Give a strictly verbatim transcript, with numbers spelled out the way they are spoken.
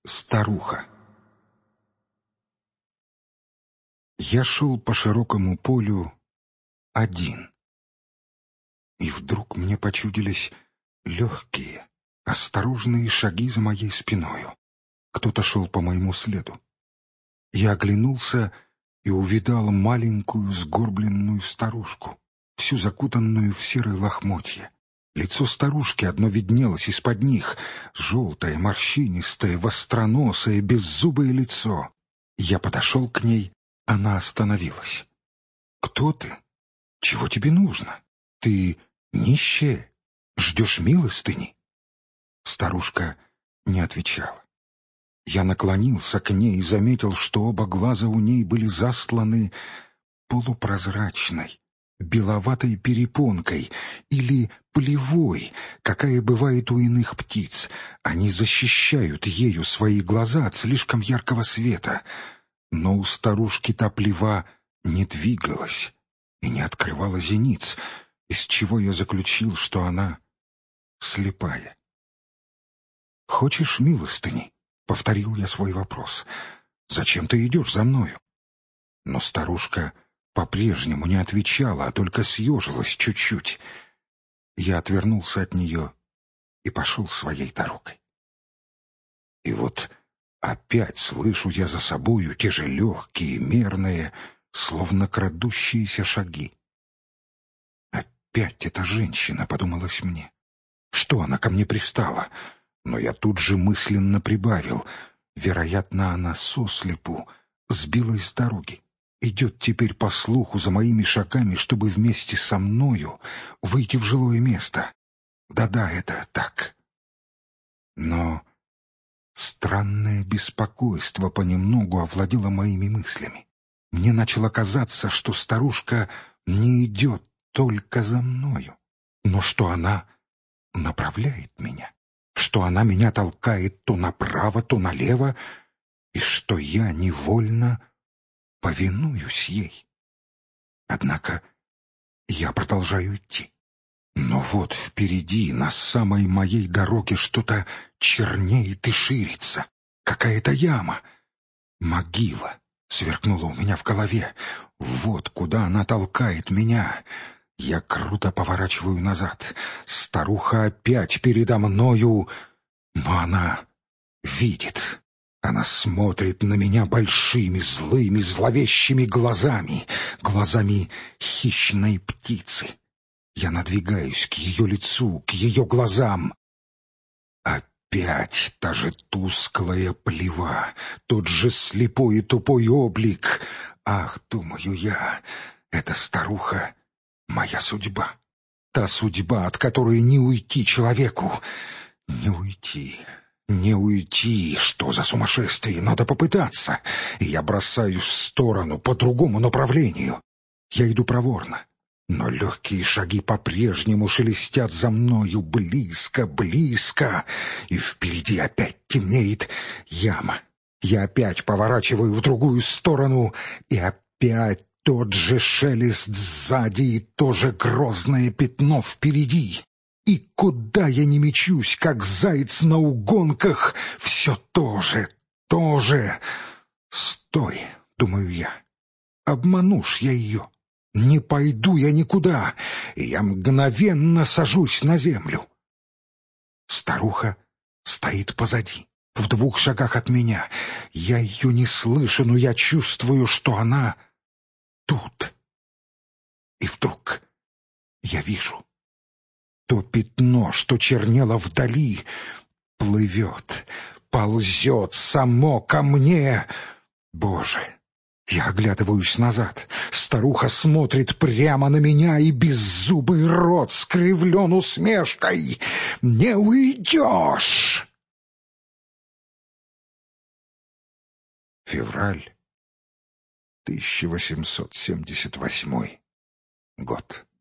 Старуха. Я шел по широкому полю один, и вдруг мне почудились легкие, осторожные шаги за моей спиною. Кто-то шел по моему следу. Я оглянулся и увидал маленькую сгорбленную старушку, всю закутанную в серые лохмотья. Лицо старушки одно виднелось из-под них, желтое, морщинистое, востроносое, беззубое лицо. Я подошел к ней, она остановилась. «Кто ты? Чего тебе нужно? Ты нищая? Ждешь милостыни?» Старушка не отвечала. Я наклонился к ней и заметил, что оба глаза у ней были застланы полупрозрачной, беловатой перепонкой или плевой, какая бывает у иных птиц. Они защищают ею свои глаза от слишком яркого света. Но у старушки та плева не двигалась и не открывала зениц, из чего я заключил, что она слепая. «Хочешь милостыни?» — повторил я свой вопрос. «Зачем ты идешь за мною?» Но старушка по-прежнему не отвечала, а только съежилась чуть-чуть. Я отвернулся от нее и пошел своей дорогой. И вот опять слышу я за собою те же легкие, мерные, словно крадущиеся шаги. «Опять эта женщина», — подумалось мне. «Что она ко мне пристала?» Но я тут же мысленно прибавил. Вероятно, она сослепу сбилась с дороги. Идет теперь по слуху за моими шагами, чтобы вместе со мною выйти в жилое место. Да-да, это так. Но странное беспокойство понемногу овладело моими мыслями. Мне начало казаться, что старушка не идет только за мною, но что она направляет меня, что она меня толкает то направо, то налево, и что я невольно повинуюсь ей. Однако я продолжаю идти. Но вот впереди, на самой моей дороге, что-то чернеет и ширится. Какая-то яма. Могила сверкнула у меня в голове. Вот куда она толкает меня. Я круто поворачиваю назад. Старуха опять передо мною, но она видит. Она смотрит на меня большими, злыми, зловещими глазами, глазами хищной птицы. Я надвигаюсь к ее лицу, к ее глазам. Опять та же тусклая плева, тот же слепой и тупой облик. Ах, думаю я, эта старуха — моя судьба. Та судьба, от которой не уйти человеку. Не уйти, не уйти. Что за сумасшествие? Надо попытаться. И я бросаюсь в сторону, по другому направлению. Я иду проворно. Но легкие шаги по-прежнему шелестят за мною близко, близко, и впереди опять темнеет яма. Я опять поворачиваю в другую сторону, и опять тот же шелест сзади и то же грозное пятно впереди. И куда я не мечусь, как заяц на угонках, все то же, то же. «Стой!» — думаю я. «Обману ж я ее. Не пойду я никуда, и я мгновенно сажусь на землю». Старуха стоит позади, в двух шагах от меня. Я ее не слышу, но я чувствую, что она тут. И вдруг я вижу. То пятно, что чернело вдали, плывет, ползет само ко мне. Боже! Я оглядываюсь назад. Старуха смотрит прямо на меня, и беззубый рот скривлен усмешкой. «Не уйдешь!» Февраль тысяча восемьсот семьдесят восьмой год.